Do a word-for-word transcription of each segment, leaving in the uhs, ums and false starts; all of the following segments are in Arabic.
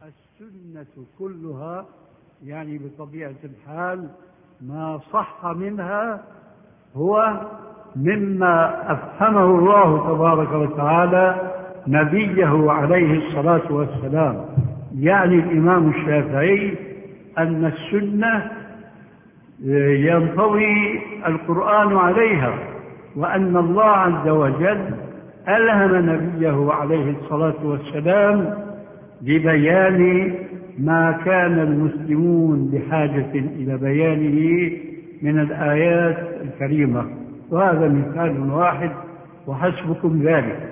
السنة كلها يعني بطبيعة الحال ما صح منها هو مما أفهمه الله تبارك وتعالى نبيه عليه الصلاة والسلام. يعني الإمام الشافعي أن السنة ينطوي القرآن عليها، وأن الله عز وجل ألهم نبيه عليه الصلاة والسلام ببيان ما كان المسلمون بحاجة إلى بيانه من الآيات الكريمة، وهذا مثال واحد وحسبكم ذلك.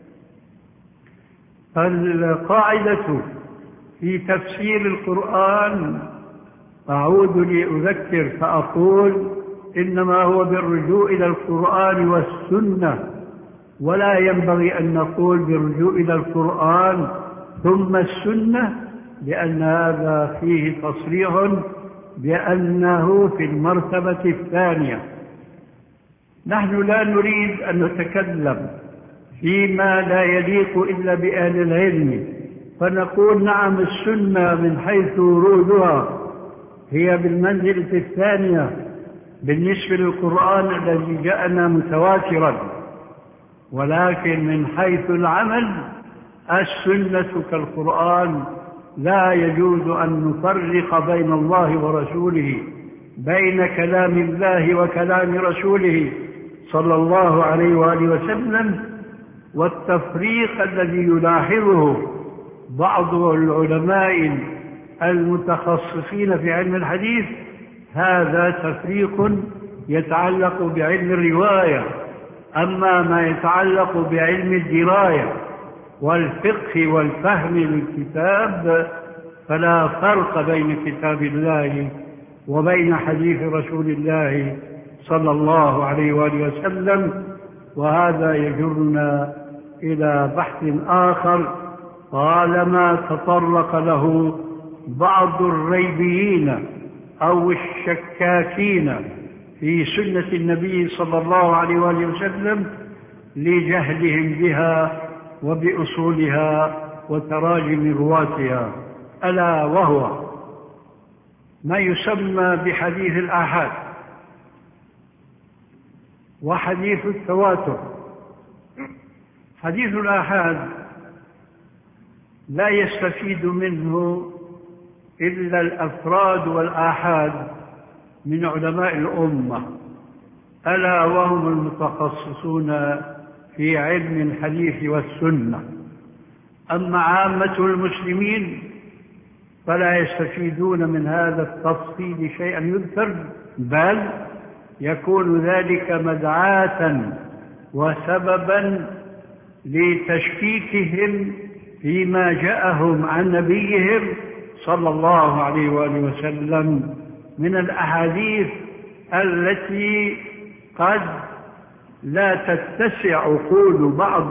فالقاعدة في تفسير القرآن أعود لأذكر فأقول إنما هو بالرجوع إلى القرآن والسنة، ولا ينبغي أن نقول بالرجوع إلى القرآن ثم السنة، لأن هذا فيه تصريح بأنه في المرتبة الثانية. نحن لا نريد أن نتكلم فيما لا يليق إلا بأهل العلم، فنقول نعم السنة من حيث ورودها هي بالمنزلة الثانية بالنسبة للقرآن الذي جاءنا متواترا، ولكن من حيث العمل السنة كالقرآن لا يجوز أن نفرق بين الله ورسوله، بين كلام الله وكلام رسوله صلى الله عليه وآله وسلم. والتفريق الذي يلاحظه بعض العلماء المتخصصين في علم الحديث هذا تفريق يتعلق بعلم الرواية، أما ما يتعلق بعلم الدراية والفقه والفهم للكتاب فلا فرق بين كتاب الله وبين حديث رسول الله صلى الله عليه وآله وسلم. وهذا يجرنا إلى بحث آخر طالما تطرق له بعض الريبيين أو الشكاكين في سنة النبي صلى الله عليه وآله وسلم لجهلهم بها وبأصولها وتراجم رواتها، ألا وهو ما يسمى بحديث الآحاد وحديث التواتر. حديث الآحاد لا يستفيد منه إلا الأفراد والآحاد من علماء الأمة، ألا وهم المتخصصون في علم الحديث والسنة. أما عامة المسلمين فلا يستفيدون من هذا التفصيل شيئا يذكر، بل يكون ذلك مدعاة وسببا لتشكيكهم فيما جاءهم عن نبيهم صلى الله عليه وآله وسلم من الأحاديث التي قد لا تتسع عقول بعض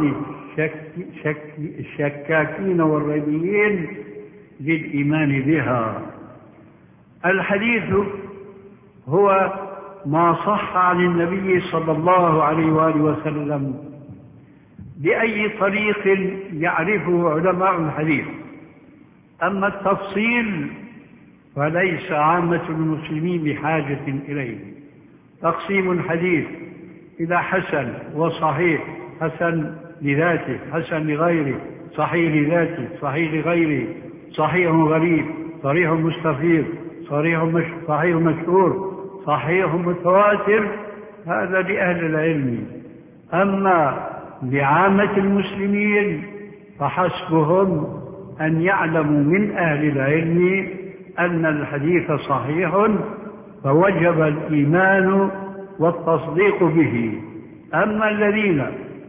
الشكاكين والريبيين للإيمان بها. الحديث هو ما صح عن النبي صلى الله عليه وآله وسلم بأي طريق يعرفه علماء الحديث. أما التفصيل فليس عامة المسلمين بحاجة إليه. تقسيم الحديث إلى حسن وصحيح، حسن لذاته، حسن لغيره، صحيح لذاته، صحيح لغيره، صحيح غريب، صريح مستفيض، صريح مش... صحيح مشهور، صحيح متواتر، هذا لأهل العلم. أما لعامة المسلمين فحسبهم أن يعلموا من أهل العلم أن الحديث صحيح فوجب الإيمان والتصديق به. أما الذين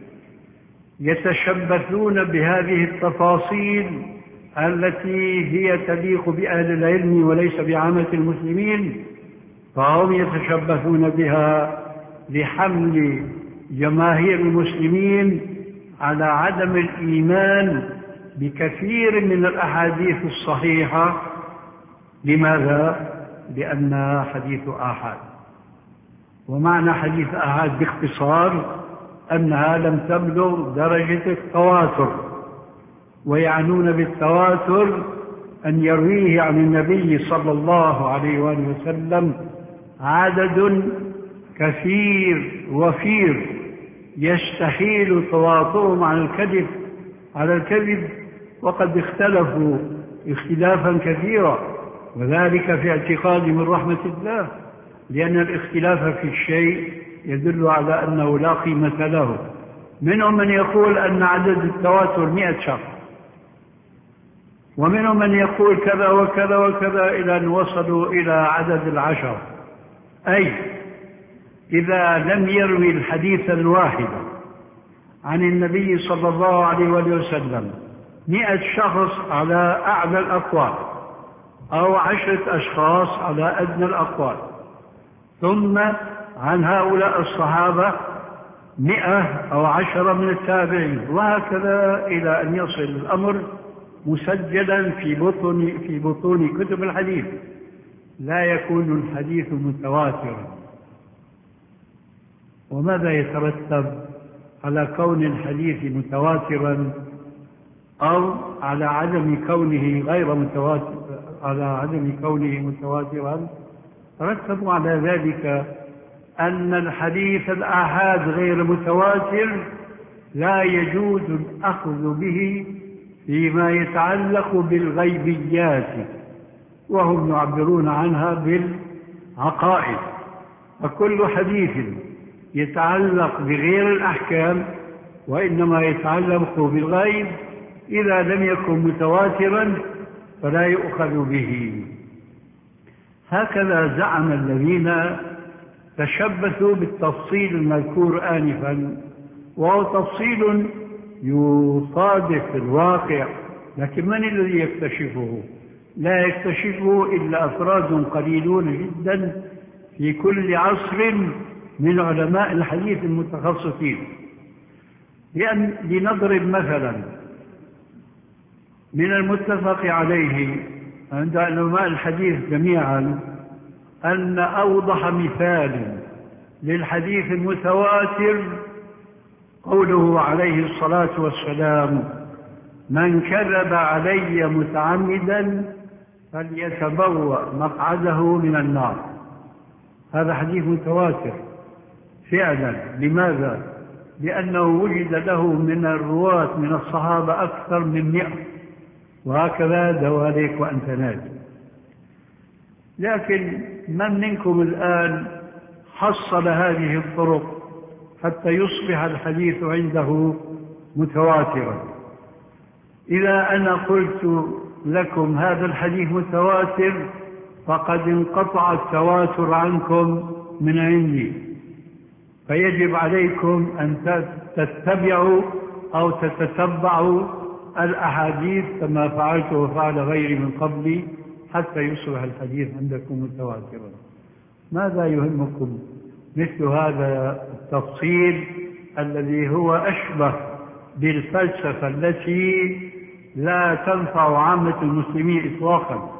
يتشبثون بهذه التفاصيل التي هي تليق بأهل العلم وليس بعامة المسلمين فهم يتشبثون بها لحمل جماهير المسلمين على عدم الإيمان بكثير من الأحاديث الصحيحة. لماذا؟ لأنها حديث آحاد. ومعنى حديث آحاد باختصار أنها لم تبلغ درجة التواتر، ويعنون بالتواتر أن يرويه عن النبي صلى الله عليه وآله وسلم عدد كثير وفير يستحيل تواطؤهم على الكذب على الكذب وقد اختلفوا اختلافا كثيرا، وذلك في اعتقاد من رحمة الله، لأن الاختلاف في الشيء يدل على أنه لا قيمة له. منهم من يقول أن عدد التواتر مئة شخص، ومنهم من يقول كذا وكذا وكذا، إلى أن وصلوا إلى عدد العشر. أي إذا لم يروي الحديث الواحد عن النبي صلى الله عليه وسلم مئة شخص على أعلى الأقوال، أو عشرة أشخاص على أدنى الأقوال، ثم عن هؤلاء الصحابة مئة أو عشرة من التابعين، وهكذا إلى أن يصل الأمر مسجلا في بطن في بطون كتب الحديث، لا يكون الحديث متواترا. وماذا يترتب على كون الحديث متواترا أو على عدم كونه غير متواتر على عدم كونه متواترا؟ ترتب على ذلك أن الحديث الآحاد غير متواتر لا يجوز الأخذ به فيما يتعلق بالغيبيات، وهم يعبرون عنها بالعقائد. فكل حديث يتعلق بغير الأحكام وإنما يتعلق بالغيب إذا لم يكن متواترا فلا يؤخذ به. هكذا زعم الذين تشبثوا بالتفصيل المذكور آنفا، وهو تفصيل يصادف الواقع، لكن من الذي يكتشفه؟ لا يكتشفه إلا أفراد قليلون جدا في كل عصر من علماء الحديث المتخصصين. لأن لنضرب مثلا من المتفق عليه عند علماء الحديث جميعا أن أوضح مثال للحديث المتواتر قوله عليه الصلاة والسلام: من كذب علي متعمدا فليتبوأ مقعده من النار. هذا حديث متواتر فعلا. لماذا؟ لأنه وجد له من الرواة من الصحابة أكثر من مئة، وهكذا دواليك وأنت نادي. لكن من منكم الآن حصل هذه الطرق حتى يصبح الحديث عنده متواترا؟ إذا أنا قلت لكم هذا الحديث متواتر فقد انقطع التواتر عنكم من عندي، فيجب عليكم أن تتبعوا أو تتتبعوا الأحاديث كما فعلت وفعل غيري من قبلي حتى يصبح الحديث عندكم متواترا. ماذا يهمكم مثل هذا التفصيل الذي هو أشبه بالفلسفة التي لا تنفع عامة المسلمين إطلاقا؟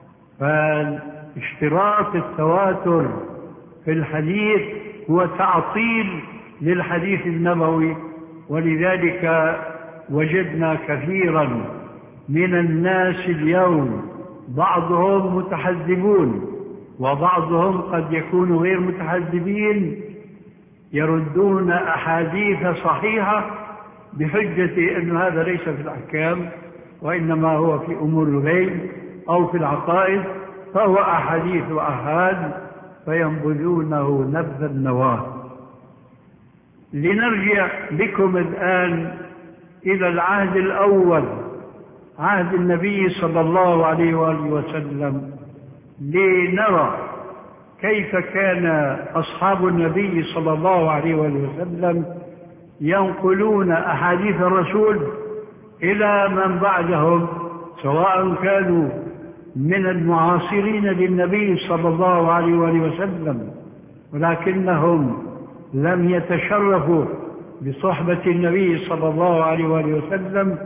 فاشتراط التواتر في الحديث هو تعطيل للحديث النبوي، ولذلك وجدنا كثيرا من الناس اليوم بعضهم متحزبون وبعضهم قد يكون غير متحزبين يردون أحاديث صحيحة بحجة أن هذا ليس في الأحكام وإنما هو في أمور الغيب أو في العقائد، فهو أحاديث وأحاد فينبذونه نبذ النواه. لنرجع بكم الآن إلى العهد الأول، عهد النبي صلى الله عليه وآله وسلم، لنرى كيف كان أصحاب النبي صلى الله عليه وآله وسلم ينقلون أحاديث الرسول إلى من بعدهم، سواء كانوا من المعاصرين للنبي صلى الله عليه وآله وسلم ولكنهم لم يتشرفوا بصحبة النبي صلى الله عليه وآله وسلم،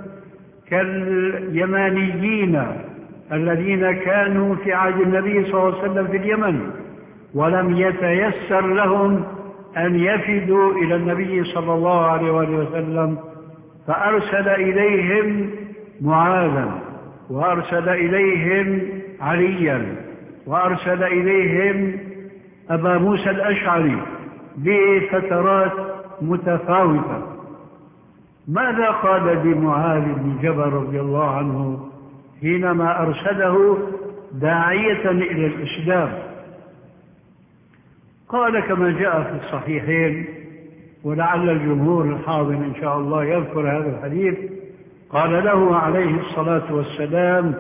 كاليمانيين الذين كانوا في عهد النبي صلى الله عليه وسلم في اليمن ولم يتيسر لهم أن يفدوا إلى النبي صلى الله عليه وآله وسلم، فأرسل إليهم معاذا وأرسل إليهم عليا، وأرسل إليهم أبا موسى الأشعري بفترات متفاوتة. ماذا قال لمعاذ بن جبل رضي الله عنه حينما أرسله داعية إلى الإسلام؟ قال كما جاء في الصحيحين، ولعل الجمهور الحاضر إن شاء الله يذكر هذا الحديث، قال له عليه الصلاة والسلام: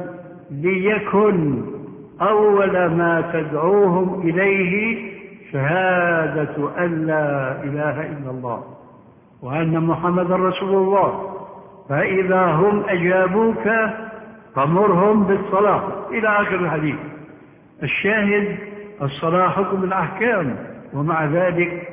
ليكن أول ما تدعوهم إليه شهادة أن لا إله إلا الله وأن محمد رسول الله، فإذا هم أجابوك فمرهم بالصلاة، إلى آخر الحديث. الشاهد الصلاة حكم الأحكام، ومع ذلك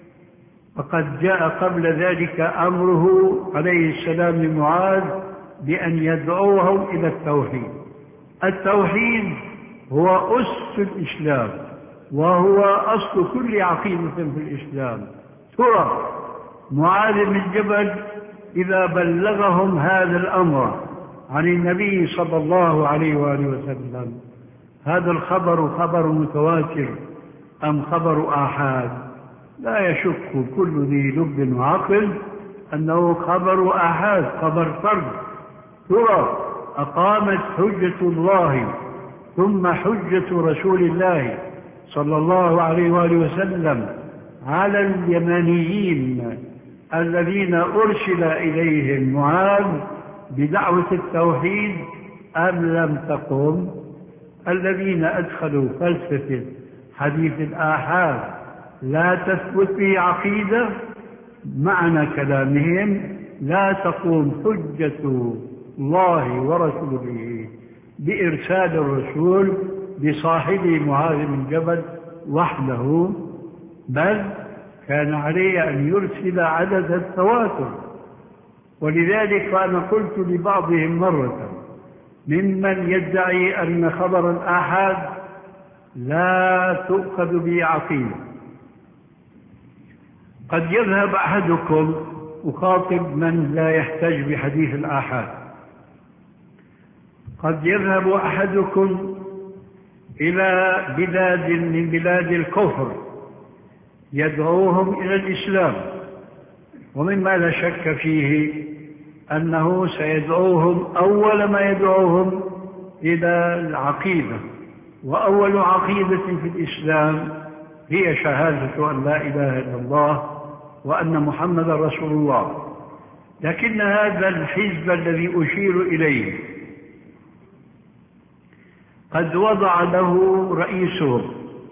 فقد جاء قبل ذلك أمره عليه السلام لمعاذ بأن يدعوهم إلى التوحيد. التوحيد هو أس الإسلام، وهو أصل كل عقيدة في الإسلام. ترى معاذ بن جبل إذا بلغهم هذا الأمر عن النبي صلى الله عليه وآله وسلم، هذا الخبر خبر متواتر أم خبر آحاد؟ لا يشك كل ذي لب وعقل أنه خبر آحاد، خبر فرد. ترى أقامت حجة الله ثم حجة رسول الله صلى الله عليه وآله وسلم على اليمانيين الذين أرسل إليهم معاذ بدعوة التوحيد أم لم تقم؟ الذين أدخلوا فلسفة حديث الآحاد لا تثبت به عقيدة، معنى كلامهم لا تقوم حجة الله ورسوله بإرسال الرسول بصاحبه معاذ بن جبل وحده، بل كان عليه أن يرسل عدد التواتر. ولذلك فأنا قلت لبعضهم مرة ممن يدعي أن خبر الآحاد لا تؤخذ به عقيدة: قد يذهب أحدكم، أخاطب من لا يحتج بحديث الآحاد، قد يذهب أحدكم إلى بلاد من بلاد الكفر يدعوهم إلى الإسلام، ومما لا شك فيه أنه سيدعوهم أول ما يدعوهم إلى العقيدة، وأول عقيدة في الإسلام هي شهادة أن لا إله إلا الله وأن محمد رسول الله. لكن هذا الحزب الذي أشير إليه قد وضع له رئيسه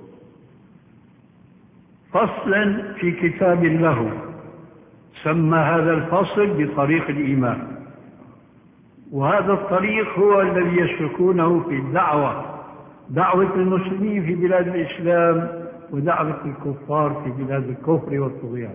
فصلا في كتاب له، سمى هذا الفصل بطريق الإيمان، وهذا الطريق هو الذي يسلكونه في الدعوة، دعوة المسلمين في بلاد الإسلام ودعوة الكفار في بلاد الكفر والطغيان.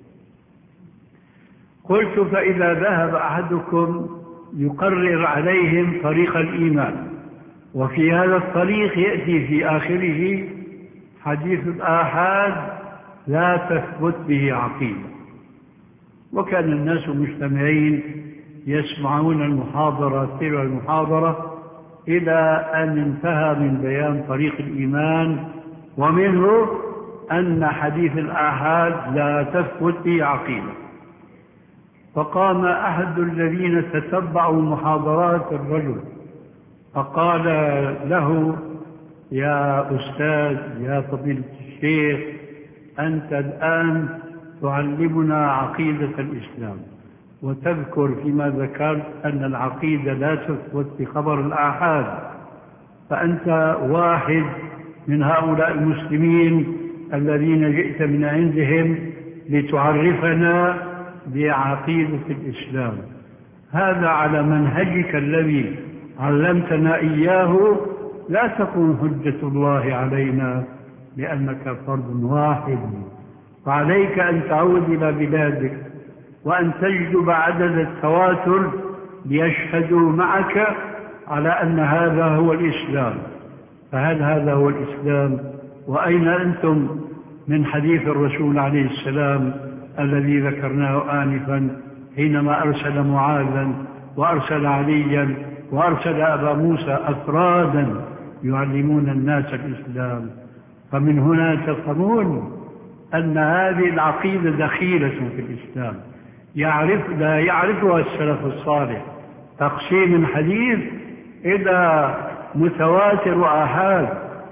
قلت: فإذا ذهب أحدكم يقرر عليهم طريق الإيمان، وفي هذا الطريق يأتي في آخره حديث الآحاد لا تثبت به عقيدة، وكان الناس مجتمعين يسمعون المحاضرة تلو المحاضرة إلى أن انتهى من بيان طريق الإيمان، ومنه أن حديث الآحاد لا تثبت به عقيدة. فقام أحد الذين تتبعوا محاضرات الرجل فقال له: يا أستاذ، يا فضيلة الشيخ، أنت الآن تعلمنا عقيدة الإسلام، وتذكر فيما ذكرت أن العقيدة لا تثبت بخبر الآحاد، فأنت واحد من هؤلاء المسلمين الذين جئت من عندهم لتعرفنا بعقيدة الإسلام. هذا على منهجك الذي علمتنا إياه لا تكون حجة الله علينا لأنك فرد واحد، فعليك أن تعود إلى بلادك وأن تجلب عدد التواتر ليشهدوا معك على أن هذا هو الإسلام. فهل هذا هو الإسلام؟ وأين أنتم من حديث الرسول عليه السلام الذي ذكرناه آنفا حينما أرسل معاذا وأرسل عليا وأرسل أبا موسى أفرادا يعلمون الناس الإسلام. فمن هنا تفهمون أن هذه العقيدة دخيلة في الإسلام يعرف لا يعرفها السلف الصالح. تقسيم الحديث إلى متواتر وآحاد،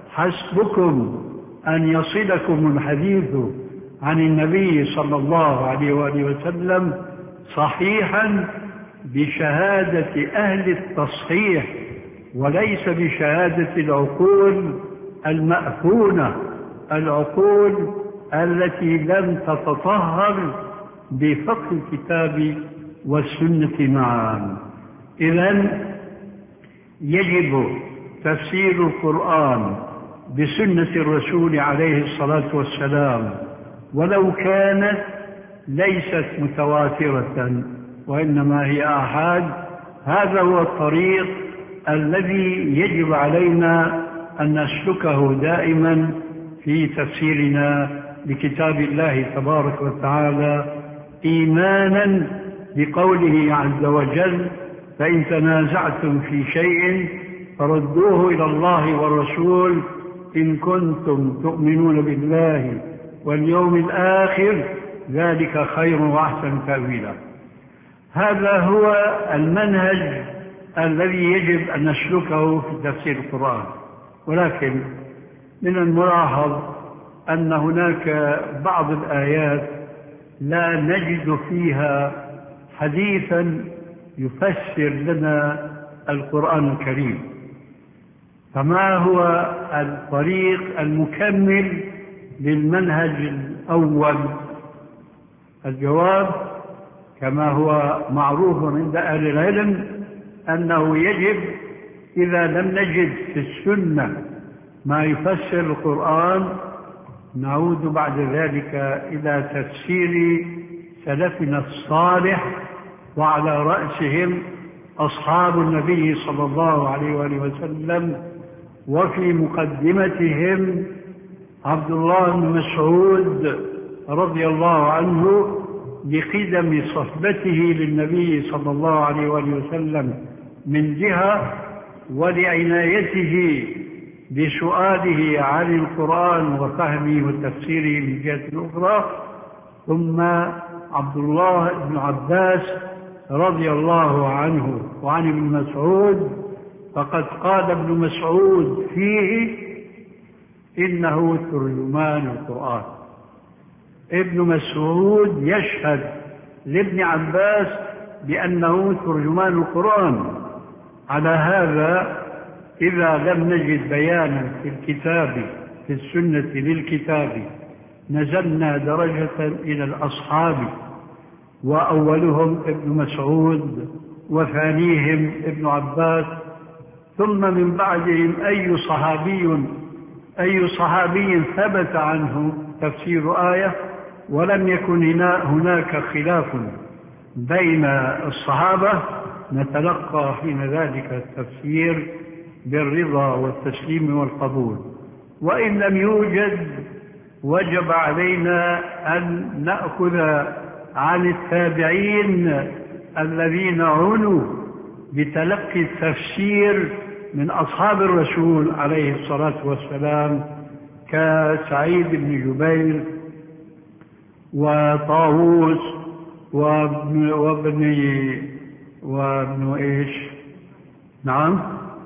حسبكم أن يصلكم الحديث عن النبي صلى الله عليه وآله وسلم صحيحا بشهادة أهل التصحيح وليس بشهادة العقول المأفونة، العقول التي لم تتطهر بفقه الكتاب والسنة معا. إذن يجب تفسير القرآن بسنة الرسول عليه الصلاة والسلام ولو كانت ليست متواترة وإنما هي آحاد. هذا هو الطريق الذي يجب علينا أن نسلكه دائما في تفسيرنا لكتاب الله تبارك وتعالى، إيمانا بقوله عز وجل: فإن تنازعتم في شيء فردوه إلى الله والرسول إن كنتم تؤمنون بالله واليوم الآخر ذلك خير وأحسن تأويلا. هذا هو المنهج الذي يجب أن نسلكه في تفسير القرآن. ولكن من الملاحظ أن هناك بعض الآيات لا نجد فيها حديثا يفسر لنا القرآن الكريم. فما هو الطريق المكمل للمنهج الأول؟ الجواب كما هو معروف عند أهل العلم أنه يجب إذا لم نجد في السنة ما يفسر القرآن نعود بعد ذلك إلى تفسير سلفنا الصالح، وعلى رأسهم أصحاب النبي صلى الله عليه وآله وسلم، وفي مقدمتهم عبد الله بن مسعود رضي الله عنه لقدم صحبته للنبي صلى الله عليه وآله وسلم من جهة، ولعنايته بسؤاله عن القرآن وفهمه وتفسيره من جهة أخرى. ثم عبد الله بن عباس رضي الله عنه وعن ابن مسعود، فقد قال ابن مسعود فيه إنه ترجمان القرآن. ابن مسعود يشهد لابن عباس بأنه ترجمان القرآن. على هذا إذا لم نجد بيانا في الكتاب في السنة للكتاب نزلنا درجة إلى الأصحاب، وأولهم ابن مسعود وثانيهم ابن عباس، ثم من بعدهم أي صحابي أي صحابي ثبت عنه تفسير آية ولم يكن هناك خلاف بين الصحابة نتلقى حين ذلك التفسير بالرضا والتسليم والقبول. وإن لم يوجد وجب علينا أن نأخذ عن التابعين الذين عنوا بتلقي التفسير من أصحاب الرسول عليه الصلاة والسلام كسعيد بن جبير وطاووس وابن وابن وابن إيش نعم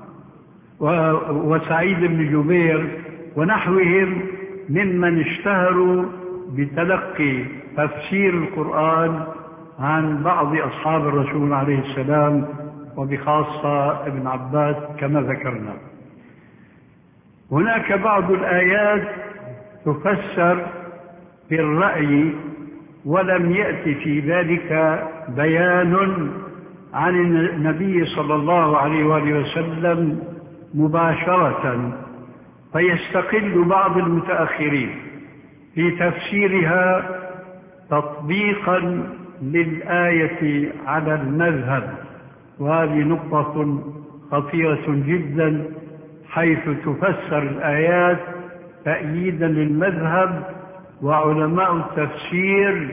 وسعيد بن جبير ونحوهم ممن اشتهروا بتلقي تفسير القرآن عن بعض أصحاب الرسول عليه السلام، وبخاصة ابن عباس كما ذكرنا. هناك بعض الآيات تفسر بالرأي ولم يأتي في ذلك بيان عن النبي صلى الله عليه وآله وسلم مباشرة، فيستقل بعض المتأخرين في تفسيرها تطبيقا للآية على المذهب، وهذه نقطة خطيرة جدا، حيث تفسر الآيات تأييدا للمذهب، وعلماء التفسير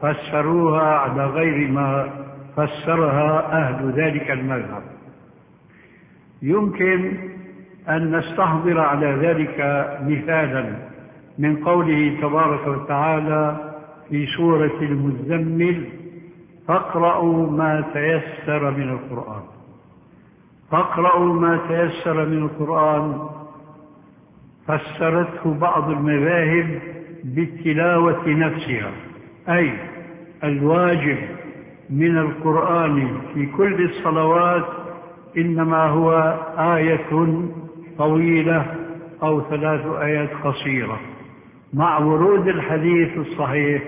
فسروها على غير ما فسرها أهل ذلك المذهب. يمكن أن نستحضر على ذلك مثالا من قوله تبارك وتعالى في سورة المزمل: فاقرأوا ما تيسر من القرآن. فاقرأوا ما تيسر من القرآن فسرته بعض المذاهب بالتلاوة نفسها، أي الواجب من القرآن في كل الصلوات إنما هو آية طويلة أو ثلاث آيات قصيرة، مع ورود الحديث الصحيح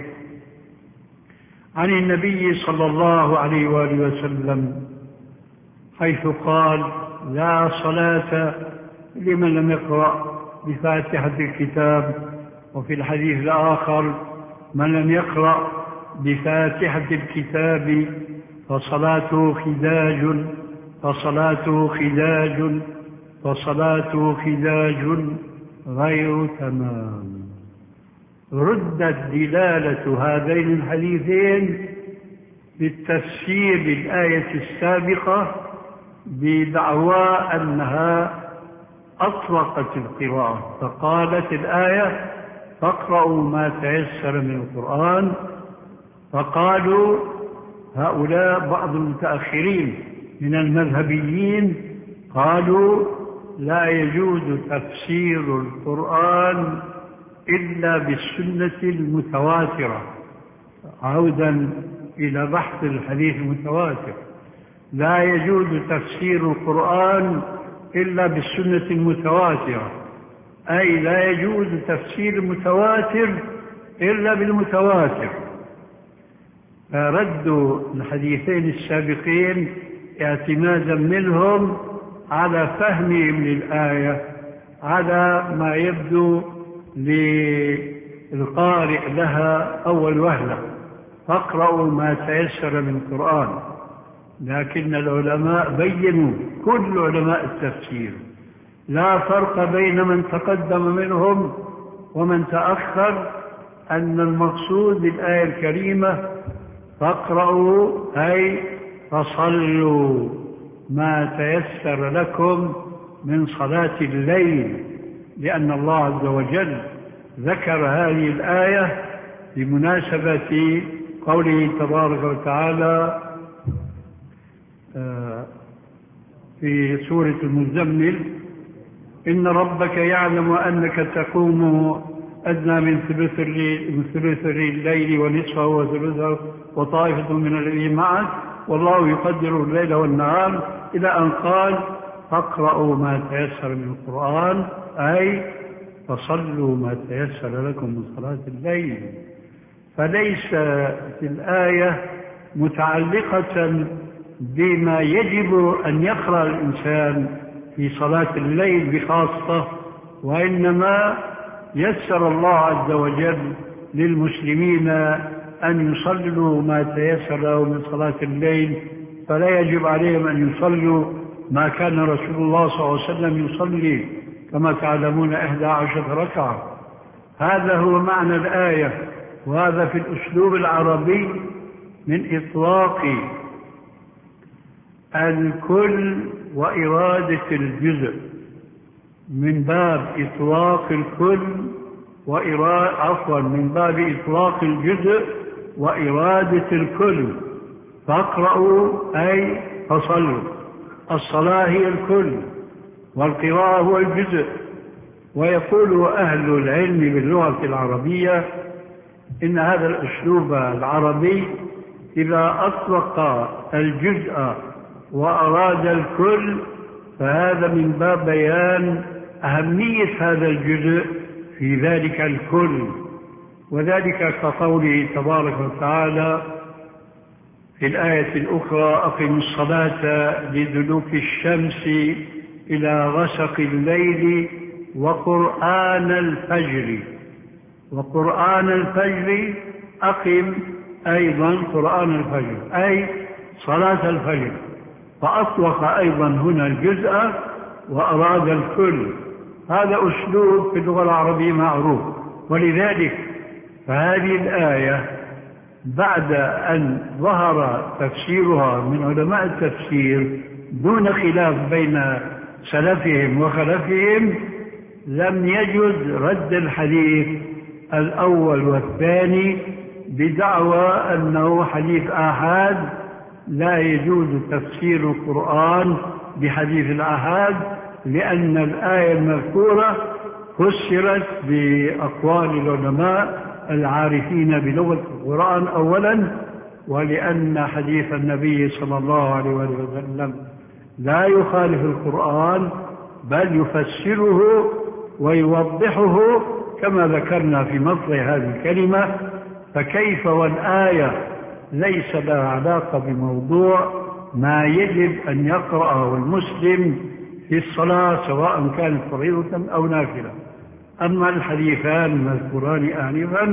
عن النبي صلى الله عليه وآله وسلم حيث قال: لا صلاة لمن لم يقرأ بفاتحة الكتاب. وفي الحديث الآخر: من لم يقرأ بفاتحة الكتاب فصلاته خداج فصلاته خداج فصلاته خداج غير تمام. ردت دلالة هذين الحديثين بالتفسير بالآية السابقة بدعوى أنها أطلقت القراءة، فقالت الآية: فاقرأوا ما تيسر من القرآن. فقالوا هؤلاء بعض المتأخرين من المذهبيين قالوا: لا يجوز تفسير القرآن إلا بالسنة المتواترة، عودا إلى بحث الحديث المتواتر. لا يجوز تفسير القرآن إلا بالسنة المتواترة، أي لا يجوز تفسير المتواتر إلا بالمتواتر. فردوا الحديثين السابقين اعتمادا منهم على فهمهم للآية على ما يبدو للقارئ لها أول وهلة: فاقرأوا ما تيسر من القرآن. لكن العلماء بينوا، كل علماء التفسير، لا فرق بين من تقدم منهم ومن تأخر، أن المقصود بالآية الكريمة فاقرأوا أي فصلوا ما تيسر لكم من صلاة الليل، لأن الله عز وجل ذكر هذه الآية بمناسبة قوله تبارك وتعالى في سورة المزمل: إن ربك يعلم أنك تقوم أدنى من ثلث الليل ونصفه وثلثه وطائفة من الذين معك والله يقدر الليل والنهار، إلى أن قال: فاقرأوا ما تيسر من القرآن، أي فصلوا ما تيسر لكم من صلاة الليل. فليس في الآية متعلقة بما يجب أن يقرأ الإنسان في صلاة الليل بخاصة، وإنما يسر الله عز وجل للمسلمين أن يصلوا ما تيسر لهم من صلاة الليل، فلا يجب عليهم أن يصلوا ما كان رسول الله صلى الله عليه وسلم يصلي كما تعلمون إحدى عشرة ركعة. هذا هو معنى الآية، وهذا في الأسلوب العربي من إطلاق الكل وإرادة الجزء، من باب إطلاق الكل وإرادة عفوا من باب إطلاق الجزء وإرادة الكل. فاقرأوا أي فصلوا، الصلاة هي الكل والقراءة هو الجزء. ويقول أهل العلم باللغة العربية إن هذا الأسلوب العربي إذا أطلق الجزء وأراد الكل فهذا من باب بيان أهمية هذا الجزء في ذلك الكل، وذلك كقوله تبارك وتعالى في الآية الأخرى: أقم الصلاة لدلوك الشمس إلى غسق الليل وقرآن الفجر. وقرآن الفجر أقم أيضا قرآن الفجر أي صلاة الفجر، فأطلق أيضا هنا الجزء وأراد الكل. هذا أسلوب في اللغة العربية معروف، ولذلك فهذه الآية بعد أن ظهر تفسيرها من علماء التفسير دون خلاف بين سلفهم وخلفهم لم يجد رد الحديث الأول والثاني بدعوى أنه حديث آحاد، لا يجوز تفسير القرآن بحديث الآحاد، لأن الآية المذكورة فسرت بأقوال العلماء العارفين بلغة القرآن أولا، ولأن حديث النبي صلى الله عليه وسلم لا يخالف القرآن بل يفسره ويوضحه كما ذكرنا في مطلع هذه الكلمة. فكيف والآية ليس لها علاقة بموضوع ما يجب أن يقرأه المسلم في الصلاة سواء كانت فريضة أو نافلة. أما الحديثان المذكوران آنفا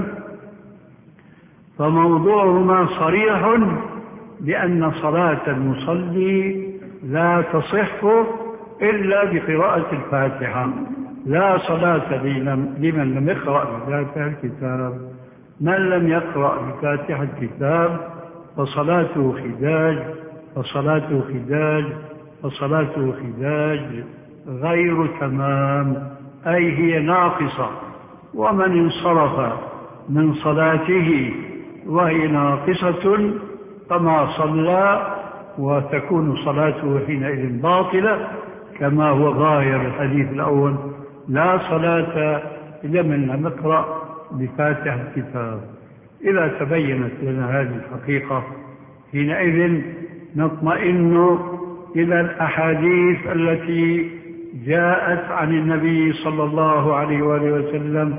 فموضوعهما صريح بأن صلاة المصلي لا تصح إلا بقراءة الفاتحة، لا صلاة لمن لم يقرأ بفاتحة الكتاب. من لم يقرأ بفاتحة الكتاب فصلاته خداج فصلاته خداج فصلاته خداج غير تمام، أي هي ناقصة. ومن انصرف من صلاته وهي ناقصة فما صلى، وتكون صلاته حينئذ باطلة، كما هو ظاهر الحديث الأول: لا صلاة لمن لم يقرأ بفاتحة الكتاب. إذا تبينت لنا هذه الحقيقة حينئذ نطمئن إلى الأحاديث التي جاءت عن النبي صلى الله عليه وآله وسلم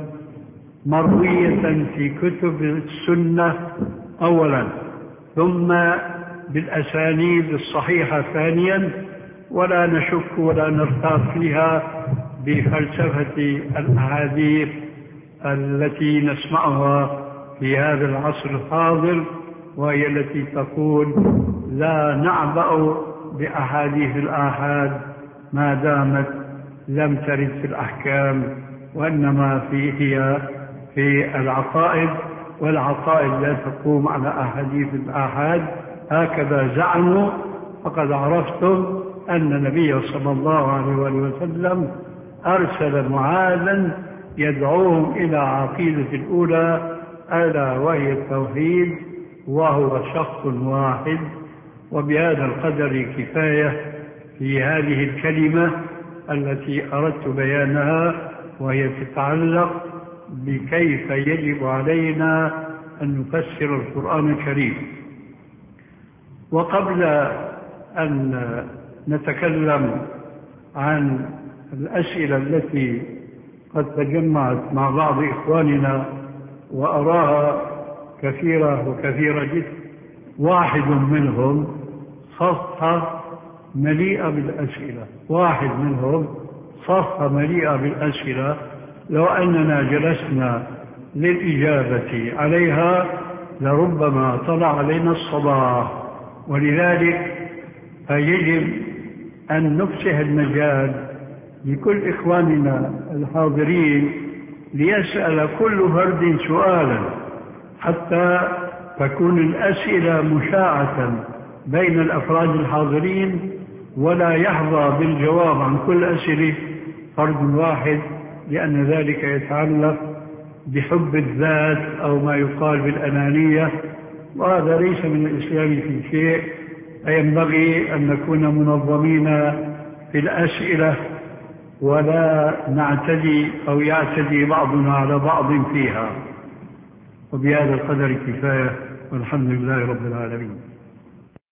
مروية في كتب السنة أولا، ثم بالأسانيد الصحيحة ثانيا، ولا نشك ولا نرتاب فيها بفلسفة الأحاديث التي نسمعها في هذا العصر الحاضر، وهي التي تقول لا نعبأ بأحاديث الآحاد ما دامت لم ترد في الأحكام، وإنما في هي في العقائد، والعقائد لا تقوم على أحاديث الآحاد هكذا زعموا. فقد عرفتم أن النبي صلى الله عليه وسلم أرسل معاذا يدعوهم إلى عقيدة الأولى ألا وهي التوحيد، وهو شخص واحد. وبهذا القدر كفاية في هذه الكلمة التي أردت بيانها، وهي تتعلق بكيف يجب علينا أن نفسر القرآن الكريم. وقبل أن نتكلم عن الأسئلة التي قد تجمعت مع بعض إخواننا وأراها كثيرة وكثيرة جدا، واحد منهم صفحة مليئة بالأسئلة، واحد منهم صفحة مليئة بالأسئلة، لو أننا جلسنا للإجابة عليها لربما طلع علينا الصباح. ولذلك فيجب أن نفسح المجال لكل إخواننا الحاضرين ليسأل كل فرد سؤالا، حتى تكون الأسئلة مشاعة بين الأفراد الحاضرين، ولا يحظى بالجواب عن كل أسئلة فرد واحد، لأن ذلك يتعلق بحب الذات أو ما يقال بالأنانية، وهذا ليس من الإسلام في شيء. فينبغي أن نكون منظمين في الأسئلة ولا نعتدي أو يعتدي بعضنا على بعض فيها. وبهذا القدر كفاية، والحمد لله رب العالمين.